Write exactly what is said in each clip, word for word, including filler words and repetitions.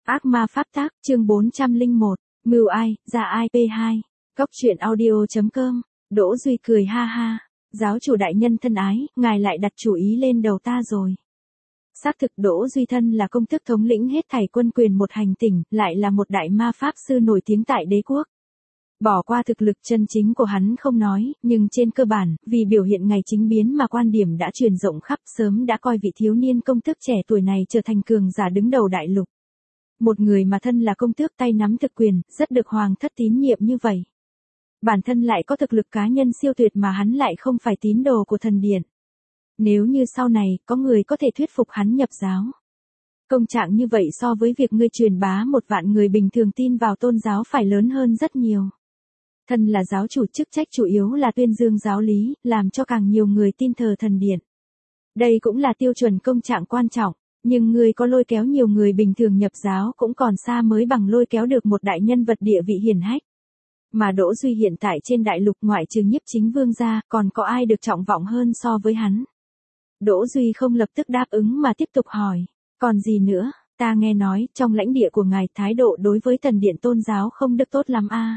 Ác ma pháp tác, chương bốn trăm lẻ một, mưu ai, ra ai pê hai. Cóc truyện audio chấm com. Đỗ Duy cười ha ha. Giáo chủ đại nhân thân ái, ngài lại đặt chủ ý lên đầu ta rồi. Xác thực Đỗ Duy thân là công tước thống lĩnh hết thảy quân quyền một hành tỉnh, lại là một đại ma pháp sư nổi tiếng tại đế quốc. Bỏ qua thực lực chân chính của hắn không nói, nhưng trên cơ bản, vì biểu hiện ngày chính biến mà quan điểm đã truyền rộng khắp, sớm đã coi vị thiếu niên công tước trẻ tuổi này trở thành cường giả đứng đầu đại lục. Một người mà thân là công tước tay nắm thực quyền, rất được hoàng thất tín nhiệm như vậy. Bản thân lại có thực lực cá nhân siêu tuyệt mà hắn lại không phải tín đồ của thần điện. Nếu như sau này, có người có thể thuyết phục hắn nhập giáo. Công trạng như vậy so với việc ngươi truyền bá một vạn người bình thường tin vào tôn giáo phải lớn hơn rất nhiều. Thân là giáo chủ, chức trách chủ yếu là tuyên dương giáo lý, làm cho càng nhiều người tin thờ thần điện. Đây cũng là tiêu chuẩn công trạng quan trọng, nhưng ngươi có lôi kéo nhiều người bình thường nhập giáo cũng còn xa mới bằng lôi kéo được một đại nhân vật địa vị hiển hách. Mà Đỗ Duy hiện tại trên đại lục ngoại trừ Nhiếp Chính Vương ra, còn có ai được trọng vọng hơn so với hắn. Đỗ Duy không lập tức đáp ứng mà tiếp tục hỏi, còn gì nữa, ta nghe nói, trong lãnh địa của ngài thái độ đối với thần điện tôn giáo không được tốt lắm a. À.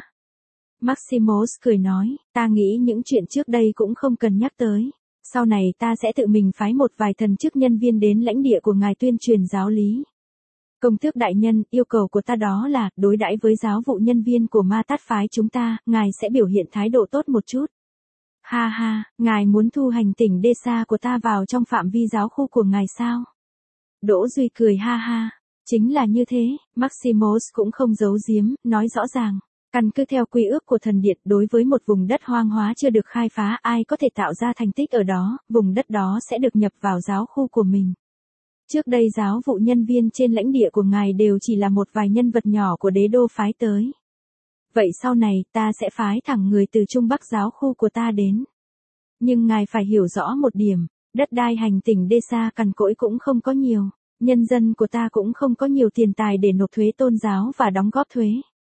Maximus cười nói, ta nghĩ những chuyện trước đây cũng không cần nhắc tới. Sau này ta sẽ tự mình phái một vài thần chức nhân viên đến lãnh địa của ngài tuyên truyền giáo lý. Công tước đại nhân, yêu cầu của ta đó là, đối đãi với giáo vụ nhân viên của ma tát phái chúng ta, ngài sẽ biểu hiện thái độ tốt một chút. Ha ha, ngài muốn thu hành tỉnh đê sa của ta vào trong phạm vi giáo khu của ngài sao? Đỗ Duy cười ha ha, chính là như thế, Maximus cũng không giấu giếm, nói rõ ràng. Căn cứ theo quy ước của thần điện, đối với một vùng đất hoang hóa chưa được khai phá, ai có thể tạo ra thành tích ở đó, vùng đất đó sẽ được nhập vào giáo khu của mình. Trước đây giáo vụ nhân viên trên lãnh địa của ngài đều chỉ là một vài nhân vật nhỏ của đế đô phái tới. Vậy sau này, ta sẽ phái thẳng người từ Trung Bắc giáo khu của ta đến. Nhưng ngài phải hiểu rõ một điểm, đất đai hành tỉnh đê sa cằn cỗi cũng không có nhiều, nhân dân của ta cũng không có nhiều tiền tài để nộp thuế tôn giáo và đóng góp thuế.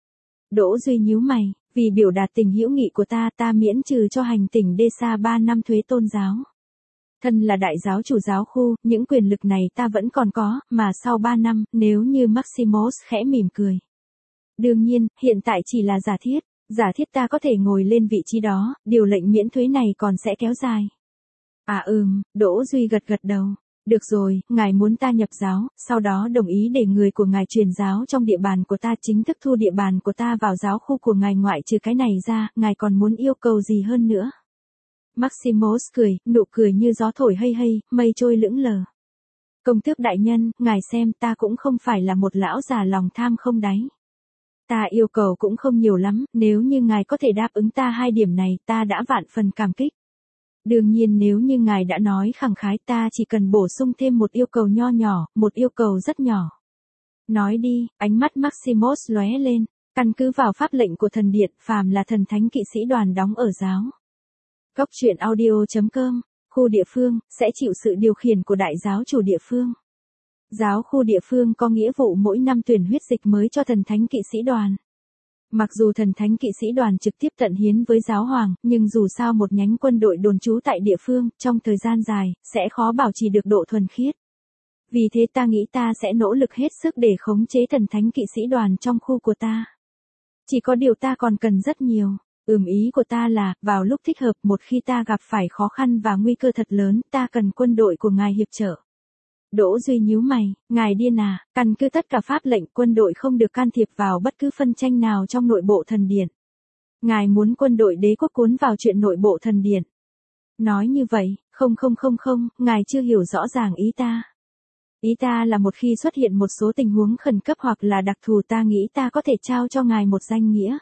Đỗ Duy nhíu mày, vì biểu đạt tình hữu nghị của ta, ta miễn trừ cho hành tỉnh đê sa ba năm thuế tôn giáo. Thân là đại giáo chủ giáo khu, những quyền lực này ta vẫn còn có, mà sau ba năm, nếu như Maximus khẽ mỉm cười. Đương nhiên, hiện tại chỉ là giả thiết, giả thiết ta có thể ngồi lên vị trí đó, điều lệnh miễn thuế này còn sẽ kéo dài. À ừm, Đỗ Duy gật gật đầu. Được rồi, ngài muốn ta nhập giáo, sau đó đồng ý để người của ngài truyền giáo trong địa bàn của ta, chính thức thu địa bàn của ta vào giáo khu của ngài, ngoại trừ cái này ra, ngài còn muốn yêu cầu gì hơn nữa? Maximus cười, nụ cười như gió thổi hây hây, mây trôi lững lờ. Công tước đại nhân, ngài xem, ta cũng không phải là một lão già lòng tham không đáy. Ta yêu cầu cũng không nhiều lắm, nếu như ngài có thể đáp ứng ta hai điểm này, ta đã vạn phần cảm kích. Đương nhiên nếu như ngài đã nói khẳng khái, ta chỉ cần bổ sung thêm một yêu cầu nho nhỏ, một yêu cầu rất nhỏ. Nói đi, ánh mắt Maximus lóe lên, căn cứ vào pháp lệnh của thần điện, phàm là thần thánh kỵ sĩ đoàn đóng ở giáo. Cóc truyện audio chấm com, khu địa phương, sẽ chịu sự điều khiển của đại giáo chủ địa phương. Giáo khu địa phương có nghĩa vụ mỗi năm tuyển huyết dịch mới cho thần thánh kỵ sĩ đoàn. Mặc dù thần thánh kỵ sĩ đoàn trực tiếp tận hiến với giáo hoàng, nhưng dù sao một nhánh quân đội đồn trú tại địa phương, trong thời gian dài, sẽ khó bảo trì được độ thuần khiết. Vì thế ta nghĩ ta sẽ nỗ lực hết sức để khống chế thần thánh kỵ sĩ đoàn trong khu của ta. Chỉ có điều ta còn cần rất nhiều. Ừm ý của ta là, vào lúc thích hợp, một khi ta gặp phải khó khăn và nguy cơ thật lớn, ta cần quân đội của ngài hiệp trợ. Đỗ Duy nhíu mày, ngài điên à, căn cứ tất cả pháp lệnh, quân đội không được can thiệp vào bất cứ phân tranh nào trong nội bộ thần điện. Ngài muốn quân đội đế quốc cuốn vào chuyện nội bộ thần điện. Nói như vậy, không không không không, ngài chưa hiểu rõ ràng ý ta. Ý ta là một khi xuất hiện một số tình huống khẩn cấp hoặc là đặc thù, ta nghĩ ta có thể trao cho ngài một danh nghĩa.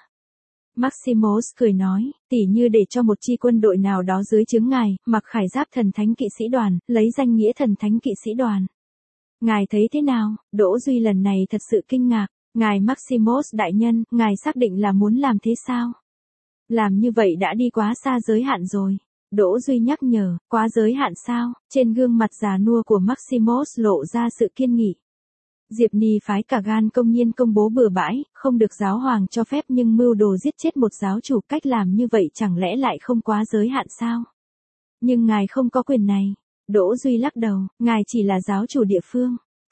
Maximus cười nói, tỉ như để cho một chi quân đội nào đó dưới trướng ngài, mặc khải giáp thần thánh kỵ sĩ đoàn, lấy danh nghĩa thần thánh kỵ sĩ đoàn. Ngài thấy thế nào? Đỗ Duy lần này thật sự kinh ngạc, ngài Maximus đại nhân, ngài xác định là muốn làm thế sao? Làm như vậy đã đi quá xa giới hạn rồi. Đỗ Duy nhắc nhở, quá giới hạn sao? Trên gương mặt già nua của Maximus lộ ra sự kiên nghị. Diệp Ni phái cả gan công nhiên công bố bừa bãi, không được giáo hoàng cho phép nhưng mưu đồ giết chết một giáo chủ, cách làm như vậy chẳng lẽ lại không quá giới hạn sao? Nhưng ngài không có quyền này. Đỗ Duy lắc đầu, ngài chỉ là giáo chủ địa phương.